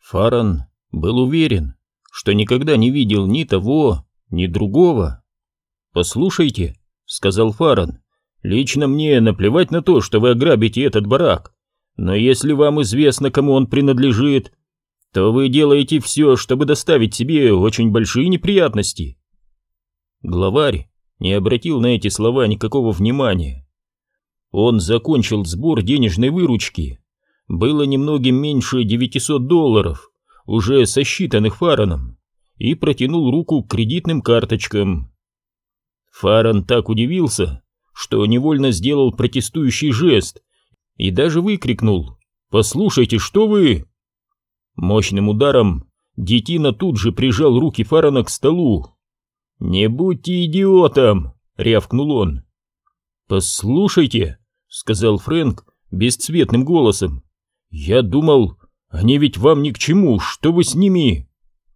Фарран был уверен, что никогда не видел ни того, ни другого. «Послушайте», — сказал Фарран, — «лично мне наплевать на то, что вы ограбите этот барак, но если вам известно, кому он принадлежит, то вы делаете все, чтобы доставить себе очень большие неприятности». Главарь не обратил на эти слова никакого внимания. Он закончил сбор денежной выручки. Было немногим меньше $900, уже сосчитанных Фарраном, и протянул руку к кредитным карточкам. Фарран так удивился, что невольно сделал протестующий жест и даже выкрикнул: «Послушайте, что вы...» Мощным ударом детина тут же прижал руки Фаррана к столу. «Не будьте идиотом!» — рявкнул он. «Послушайте», — сказал Фрэнк бесцветным голосом, — «я думал, они ведь вам ни к чему, что вы с ними?»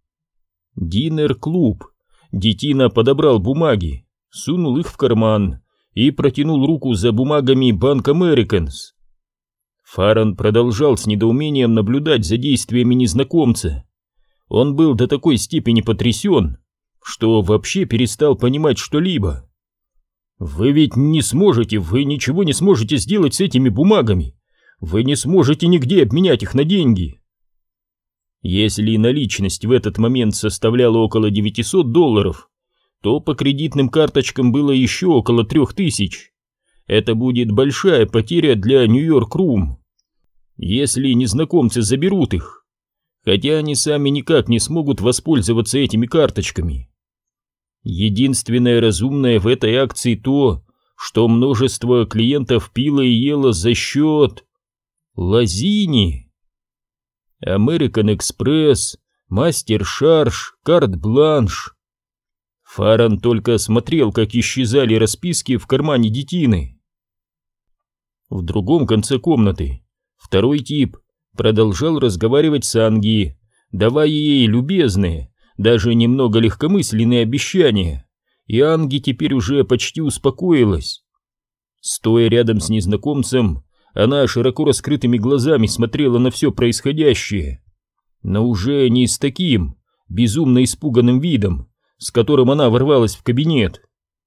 Динер-клуб. Детина подобрал бумаги, сунул их в карман и протянул руку за бумагами Bank Americans. Фарран продолжал с недоумением наблюдать за действиями незнакомца. Он был до такой степени потрясен, что вообще перестал понимать что-либо. «Вы ведь не сможете, вы ничего не сможете сделать с этими бумагами. Вы не сможете нигде обменять их на деньги». Если наличность в этот момент составляла около $900, то по кредитным карточкам было еще около 3000. Это будет большая потеря для Нью-Йорк Рум, если незнакомцы заберут их, хотя они сами никак не смогут воспользоваться этими карточками. Единственное разумное в этой акции то, что множество клиентов пило и ело за счет Лазини. American Express, Мастер Шарж, Карт-Бланш. Фарран только смотрел, как исчезали расписки в кармане детины. В другом конце комнаты второй тип продолжал разговаривать с Анги, давая ей любезные, даже немного легкомысленные обещания, и Анги теперь уже почти успокоилась. Стоя рядом с незнакомцем, она широко раскрытыми глазами смотрела на все происходящее, но уже не с таким безумно испуганным видом, с которым она ворвалась в кабинет.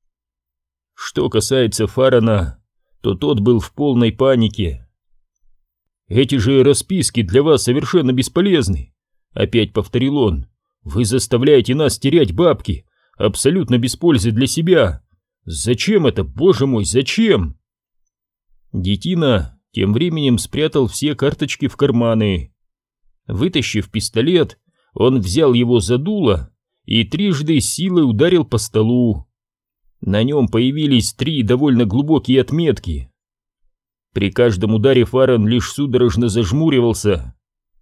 Что касается Фаррана, то тот был в полной панике. «Эти же расписки для вас совершенно бесполезны», — опять повторил он. «Вы заставляете нас терять бабки, абсолютно без пользы для себя. Зачем это, боже мой, зачем?» Детина тем временем спрятал все карточки в карманы. Вытащив пистолет, он взял его за дуло и трижды с силой ударил по столу. На нем появились 3 довольно глубокие отметки. При каждом ударе Фарран лишь судорожно зажмуривался.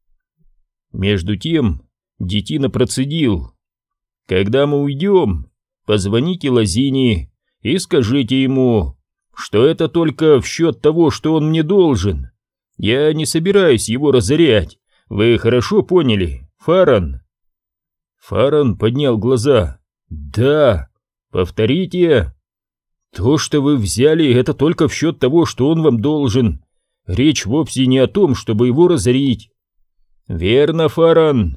Между тем детина процедил: «Когда мы уйдем, позвоните Лазини и скажите ему, что это только в счет того, что он мне должен. Я не собираюсь его разорять. Вы хорошо поняли, Фарран?» Фарран поднял глаза. «Да, повторите». «То, что вы взяли, это только в счет того, что он вам должен. Речь вовсе не о том, чтобы его разорить». «Верно, Фарран».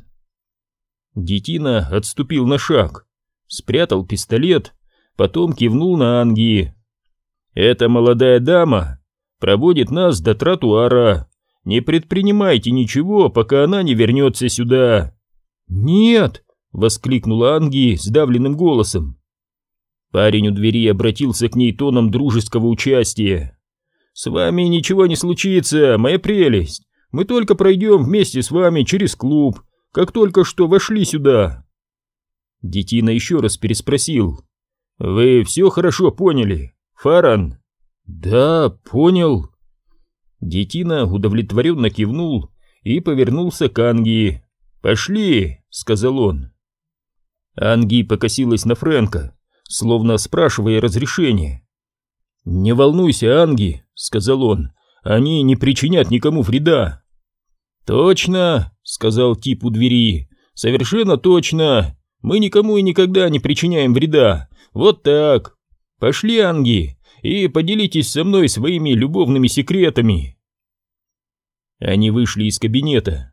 Детина отступил на шаг, спрятал пистолет, потом кивнул на Анги. «Эта молодая дама проводит нас до тротуара. Не предпринимайте ничего, пока она не вернется сюда». «Нет!» — воскликнула Анги сдавленным голосом. Парень у двери обратился к ней тоном дружеского участия. «С вами ничего не случится, моя прелесть. Мы только пройдем вместе с вами через клуб, как только что вошли сюда». Детина еще раз переспросил: «Вы все хорошо поняли, Фарран?» «Да, понял». Детина удовлетворенно кивнул и повернулся к Анги. «Пошли», — сказал он. Анги покосилась на Фрэнка, словно спрашивая разрешения. «Не волнуйся, Анги», — сказал он, — «они не причинят никому вреда». «Точно», — сказал тип у двери, — «совершенно точно. Мы никому и никогда не причиняем вреда. Вот так. Пошли, Анги, и поделитесь со мной своими любовными секретами». Они вышли из кабинета.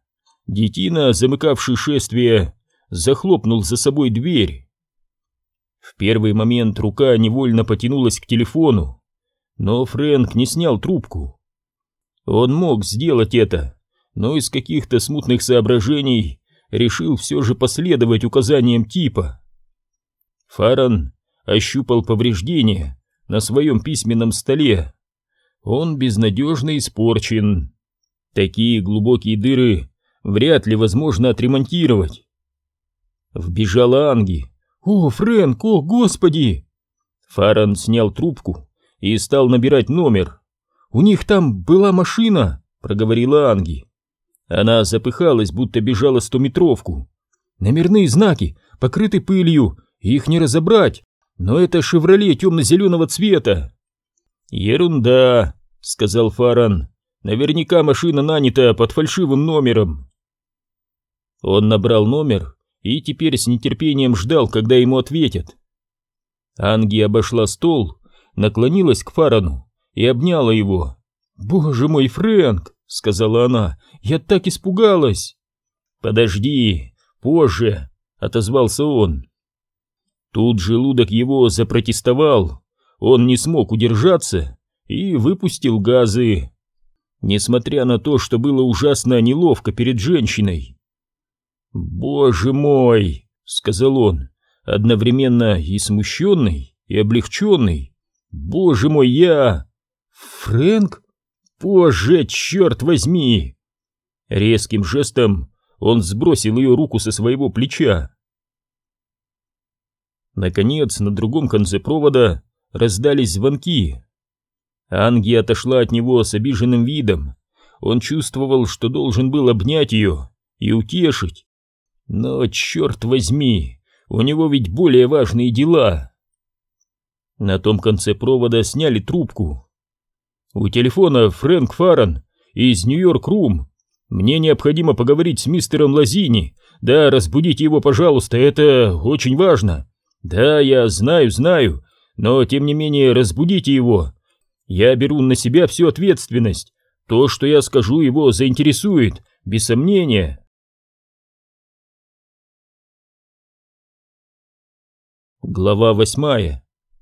детина, замыкавший шествие, захлопнул за собой дверь. В первый момент рука невольно потянулась к телефону, но Фрэнк не снял трубку. Он мог сделать это, но из каких-то смутных соображений решил все же последовать указаниям типа. Фарран ощупал повреждения на своем письменном столе. Он безнадежно испорчен. Такие глубокие дыры вряд ли возможно отремонтировать. Вбежала Анги. «О, Фрэнк, о, господи!» Фарран снял трубку и стал набирать номер. «У них там была машина», — проговорила Анги. Она запыхалась, будто бежала 100-метровку. «Номерные знаки покрыты пылью, их не разобрать, но это «Шевроле» темно-зеленого цвета». «Ерунда», — сказал Фарран. «Наверняка машина нанята под фальшивым номером». Он набрал номер и теперь с нетерпением ждал, когда ему ответят. Анги обошла стол, наклонилась к Фаррану и обняла его. «Боже мой, Фрэнк!» — сказала она. «Я так испугалась!» «Подожди, позже!» — отозвался он. Тут желудок его запротестовал. Он не смог удержаться и выпустил газы, несмотря на то, что было ужасно неловко перед женщиной. «Боже мой!» — сказал он, одновременно и смущенный, и облегченный. «Боже мой, я...» «Фрэнк? Боже, черт возьми!» Резким жестом он сбросил ее руку со своего плеча. Наконец, на другом конце провода раздались звонки. Анги отошла от него с обиженным видом. Он чувствовал, что должен был обнять ее и утешить. Но, черт возьми, у него ведь более важные дела. На том конце провода сняли трубку. «У телефона Фрэнк Фарран из Нью-Йорк-Рум. Мне необходимо поговорить с мистером Лазини. Да, разбудите его, пожалуйста, это очень важно. Да, я знаю, но тем не менее разбудите его. Я беру на себя всю ответственность. То, что я скажу, его заинтересует, без сомнения». Глава 8.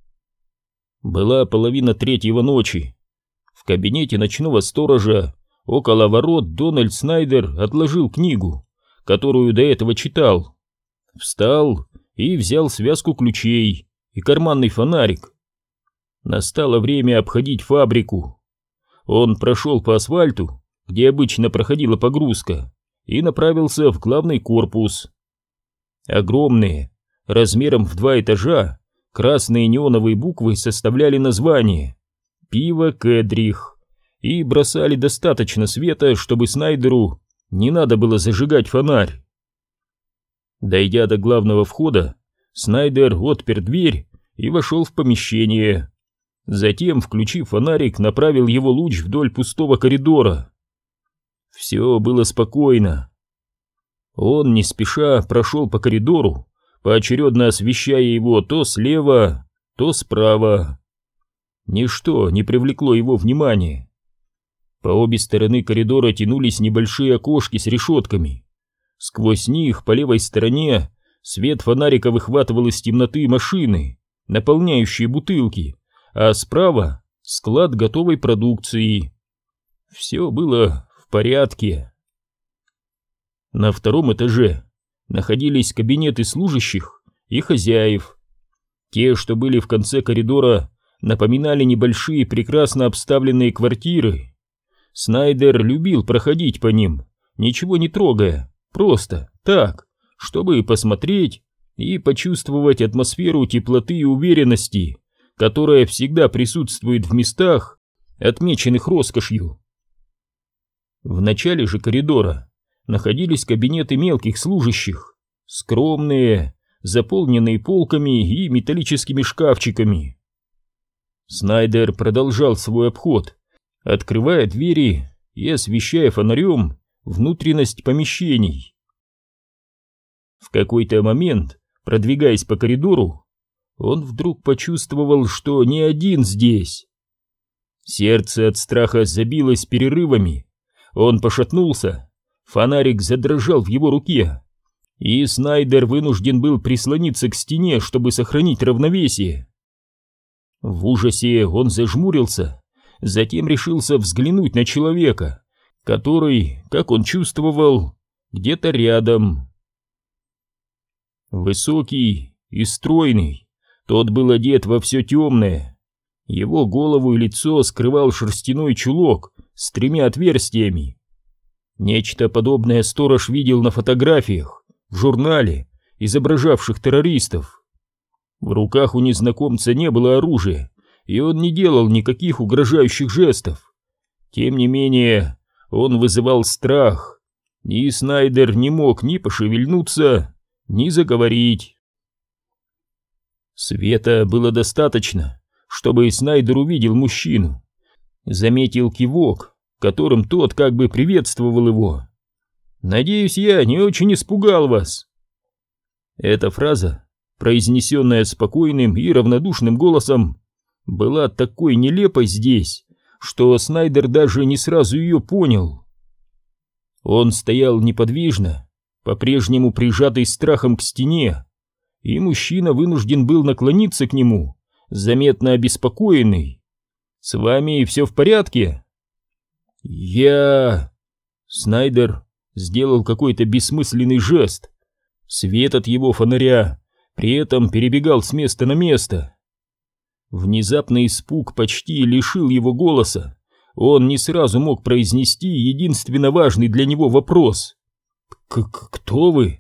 Была 2:30 ночи. В кабинете ночного сторожа около ворот Дональд Снайдер отложил книгу, которую до этого читал. Встал и взял связку ключей и карманный фонарик. Настало время обходить фабрику. Он прошел по асфальту, где обычно проходила погрузка, и направился в главный корпус. Огромные, размером в 2 этажа, красные неоновые буквы составляли название «Пиво Кедрих» и бросали достаточно света, чтобы Снайдеру не надо было зажигать фонарь. Дойдя до главного входа, Снайдер отпер дверь и вошел в помещение. Затем, включив фонарик, направил его луч вдоль пустого коридора. Все было спокойно. Он не спеша прошел по коридору, поочередно освещая его то слева, то справа. Ничто не привлекло его внимания. По обе стороны коридора тянулись небольшие окошки с решетками. Сквозь них по левой стороне свет фонарика выхватывал из темноты машины, наполняющие бутылки, а справа склад готовой продукции. Все было в порядке. На 2-м этаже находились кабинеты служащих и хозяев. Те, что были в конце коридора, напоминали небольшие прекрасно обставленные квартиры. Снайдер любил проходить по ним, ничего не трогая, просто так, чтобы посмотреть и почувствовать атмосферу теплоты и уверенности, которая всегда присутствует в местах, отмеченных роскошью. В начале же коридора находились кабинеты мелких служащих, скромные, заполненные полками и металлическими шкафчиками. Снайдер продолжал свой обход, открывая двери и освещая фонарем внутренность помещений. В какой-то момент, продвигаясь по коридору, он вдруг почувствовал, что не один здесь. Сердце от страха забилось перерывами, он пошатнулся, Фонарик задрожал в его руке, и Снайдер вынужден был прислониться к стене, чтобы сохранить равновесие. В ужасе он зажмурился, затем решился взглянуть на человека, который, как он чувствовал, где-то рядом. Высокий и стройный, тот был одет во все темное. Его голову и лицо скрывал шерстяной чулок с 3 отверстиями. Нечто подобное сторож видел на фотографиях в журнале, изображавших террористов. В руках у незнакомца не было оружия, и он не делал никаких угрожающих жестов. Тем не менее, он вызывал страх, и Снайдер не мог ни пошевельнуться, ни заговорить. Света было достаточно, чтобы Снайдер увидел мужчину, заметил кивок, которым тот как бы приветствовал его. «Надеюсь, я не очень испугал вас». Эта фраза, произнесенная спокойным и равнодушным голосом, была такой нелепой здесь, что Снайдер даже не сразу ее понял. Он стоял неподвижно, по-прежнему прижатый страхом к стене, и мужчина вынужден был наклониться к нему, заметно обеспокоенный. «С вами все в порядке?» Снайдер сделал какой-то бессмысленный жест. Свет от его фонаря при этом перебегал с места на место. Внезапный испуг почти лишил его голоса. Он не сразу мог произнести единственно важный для него вопрос. «Кто вы?»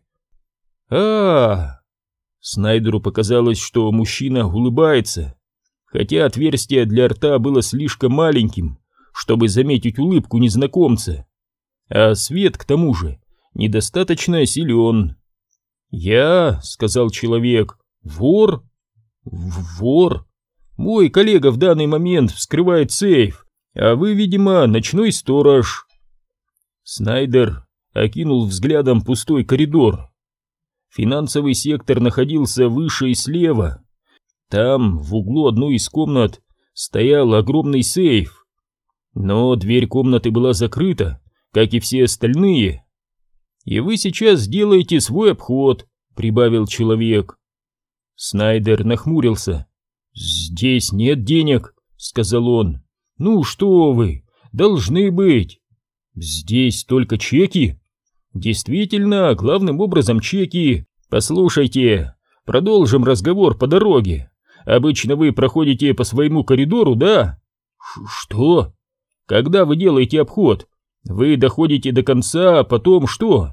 Снайдеру показалось, что мужчина улыбается, хотя отверстие для рта было слишком маленьким, чтобы заметить улыбку незнакомца, а свет, к тому же, недостаточно силен. «Я», — сказал человек, — «вор?» «Вор? Мой коллега в данный момент вскрывает сейф, а вы, видимо, ночной сторож». Снайдер окинул взглядом пустой коридор. Финансовый сектор находился выше и слева. Там, в углу одной из комнат, стоял огромный сейф. Но дверь комнаты была закрыта, как и все остальные. «И вы сейчас делаете свой обход», — прибавил человек. Снайдер нахмурился. «Здесь нет денег», — сказал он. «Ну что вы, должны быть. Здесь только чеки». «Действительно, главным образом чеки. Послушайте, продолжим разговор по дороге. Обычно вы проходите по своему коридору, да?» «Что? Когда вы делаете обход, вы доходите до конца, а потом что?»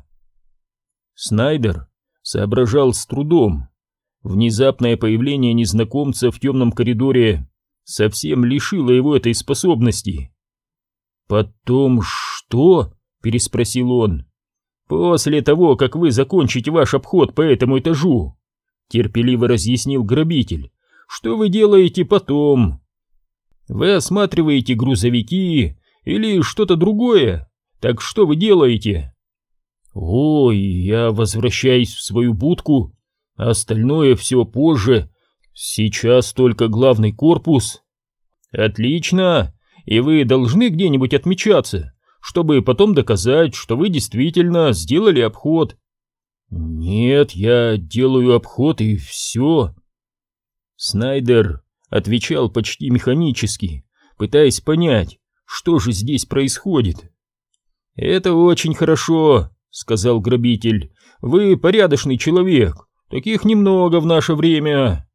Снайдер соображал с трудом. Внезапное появление незнакомца в темном коридоре совсем лишило его этой способности. «Потом что?» — переспросил он. «После того, как вы закончите ваш обход по этому этажу», — терпеливо разъяснил грабитель. «Что вы делаете потом? Вы осматриваете грузовики или что-то другое? Так что вы делаете?» «Ой, я возвращаюсь в свою будку, а остальное все позже. Сейчас только главный корпус». «Отлично, и вы должны где-нибудь отмечаться, чтобы потом доказать, что вы действительно сделали обход». «Нет, я делаю обход и все». Снайдер отвечал почти механически, пытаясь понять, что же здесь происходит. «Это очень хорошо», — сказал грабитель. «Вы порядочный человек, таких немного в наше время».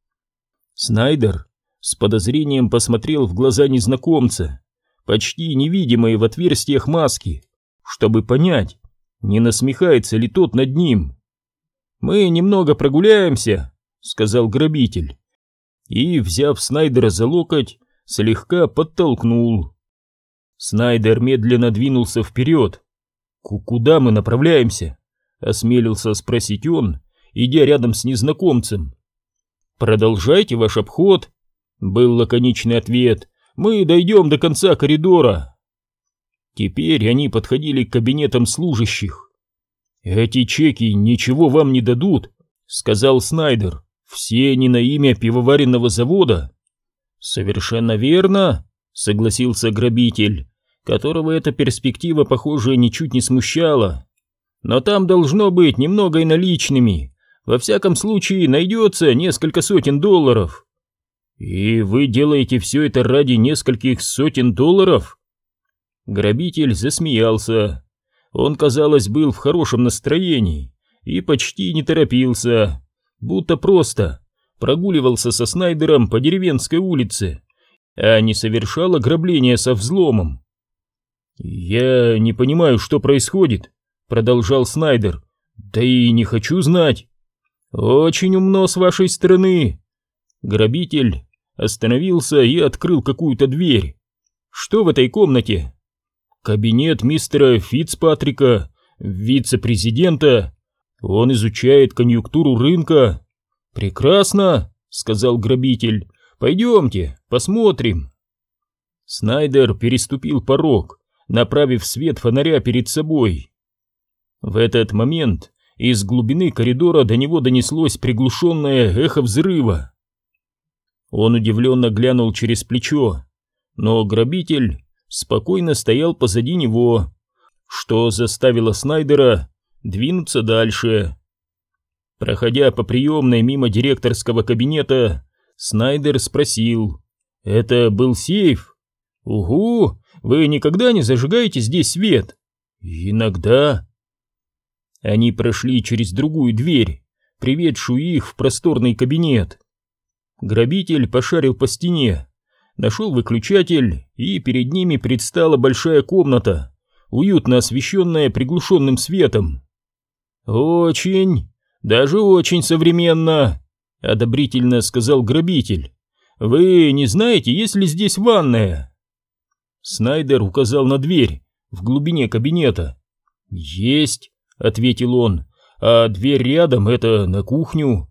Снайдер с подозрением посмотрел в глаза незнакомца, почти невидимые в отверстиях маски, чтобы понять, не насмехается ли тот над ним. «Мы немного прогуляемся», — сказал грабитель, и, взяв Снайдера за локоть, слегка подтолкнул. Снайдер медленно двинулся вперед. «Куда мы направляемся?» — осмелился спросить он, идя рядом с незнакомцем. «Продолжайте ваш обход», — был лаконичный ответ. «Мы дойдем до конца коридора». Теперь они подходили к кабинетам служащих. «Эти чеки ничего вам не дадут», — сказал Снайдер. «Все не на имя пивоваренного завода». «Совершенно верно», — согласился грабитель. которого эта перспектива, похоже, ничуть не смущала. «Но там должно быть немного и наличными. Во всяком случае, найдется несколько сотен долларов». «И вы делаете все это ради нескольких сотен долларов?» Грабитель засмеялся. Он, казалось, был в хорошем настроении и почти не торопился, будто просто прогуливался со Снайдером по деревенской улице, а не совершал ограбление со взломом. «Я не понимаю, что происходит», — продолжал Снайдер. «Да и не хочу знать». «Очень умно с вашей стороны». Грабитель остановился и открыл какую-то дверь. «Что в этой комнате?» «Кабинет мистера Фицпатрика, вице-президента. Он изучает конъюнктуру рынка». «Прекрасно», — сказал грабитель. «Пойдемте, посмотрим». Снайдер переступил порог, направив свет фонаря перед собой. В этот момент из глубины коридора до него донеслось приглушенное эхо взрыва. Он удивленно глянул через плечо, но грабитель спокойно стоял позади него, что заставило Снайдера двинуться дальше. Проходя по приемной мимо директорского кабинета, Снайдер спросил: «Это был сейф?» «Угу, вы никогда не зажигаете здесь свет?» «Иногда». Они прошли через другую дверь, приведшую их в просторный кабинет. Грабитель пошарил по стене, нашел выключатель, и перед ними предстала большая комната, уютно освещенная приглушенным светом. «Очень, даже очень современно», — одобрительно сказал грабитель. «Вы не знаете, есть ли здесь ванная?» Снайдер указал на дверь в глубине кабинета. «Есть», — ответил он, — «а дверь рядом — это на кухню».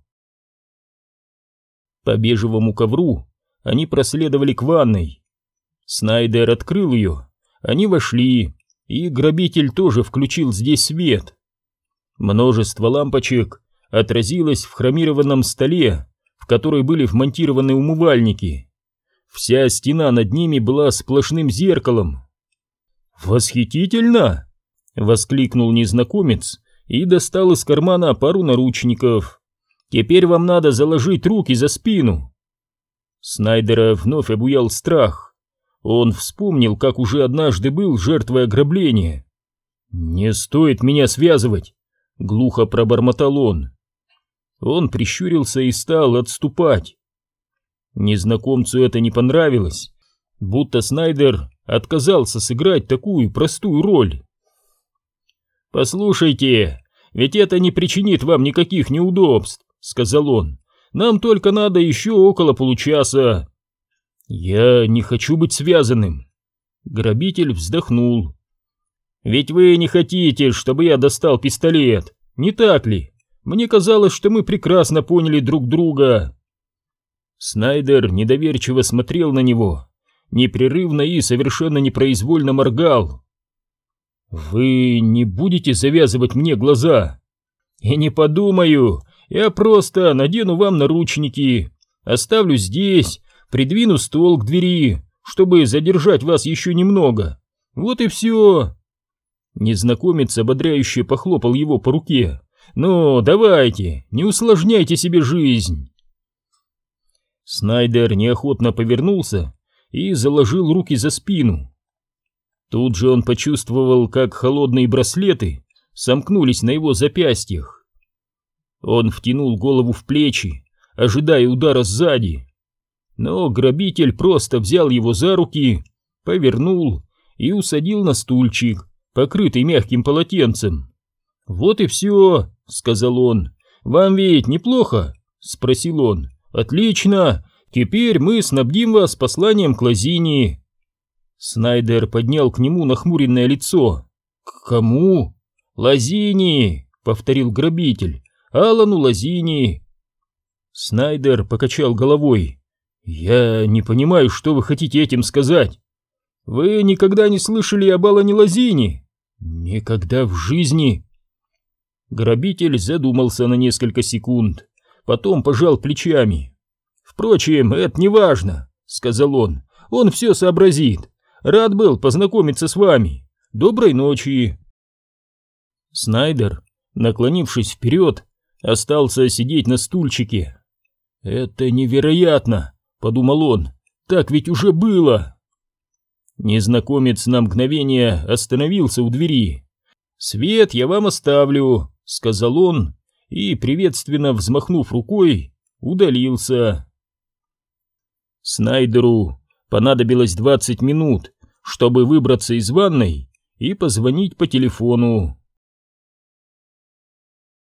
По бежевому ковру они проследовали к ванной. Снайдер открыл ее, они вошли, и грабитель тоже включил здесь свет. Множество лампочек отразилось в хромированном столе, в который были вмонтированы умывальники. Вся стена над ними была сплошным зеркалом. «Восхитительно!» — воскликнул незнакомец и достал из кармана пару наручников. «Теперь вам надо заложить руки за спину». Снайдера вновь обуял страх. Он вспомнил, как уже однажды был жертвой ограбления. «Не стоит меня связывать», — глухо пробормотал он. Он прищурился и стал отступать. Незнакомцу это не понравилось, будто Снайдер отказался сыграть такую простую роль. «Послушайте, ведь это не причинит вам никаких неудобств», — сказал он. «Нам только надо еще около получаса». «Я не хочу быть связанным». Грабитель вздохнул. «Ведь вы не хотите, чтобы я достал пистолет, не так ли? Мне казалось, что мы прекрасно поняли друг друга». Снайдер недоверчиво смотрел на него, непрерывно и совершенно непроизвольно моргал. «Вы не будете завязывать мне глаза?» «И не подумаю, я просто надену вам наручники, оставлю здесь, придвину стол к двери, чтобы задержать вас еще немного. Вот и все». Незнакомец ободряюще похлопал его по руке. «Ну, давайте, не усложняйте себе жизнь». Снайдер неохотно повернулся и заложил руки за спину. Тут же он почувствовал, как холодные браслеты сомкнулись на его запястьях. Он втянул голову в плечи, ожидая удара сзади. Но грабитель просто взял его за руки, повернул и усадил на стульчик, покрытый мягким полотенцем. «Вот и все», — сказал он. «Вам ведь неплохо?» — спросил он. «Отлично! Теперь мы снабдим вас посланием к Лозини». Снайдер поднял к нему нахмуренное лицо. «К кому?» «Лозини», — повторил грабитель. «Алану Лозини». Снайдер покачал головой. «Я не понимаю, что вы хотите этим сказать. Вы никогда не слышали об Алане Лозини?» «Никогда в жизни». Грабитель задумался на несколько секунд, потом пожал плечами. «Впрочем, это не важно», — сказал он. «Он все сообразит. Рад был познакомиться с вами. Доброй ночи!» Снайдер, наклонившись вперед, остался сидеть на стульчике. «Это невероятно!» — подумал он. «Так ведь уже было!» Незнакомец на мгновение остановился у двери. «Свет я вам оставлю», — сказал он, и, приветственно взмахнув рукой, удалился. Снайдеру понадобилось 20 минут, чтобы выбраться из ванной и позвонить по телефону.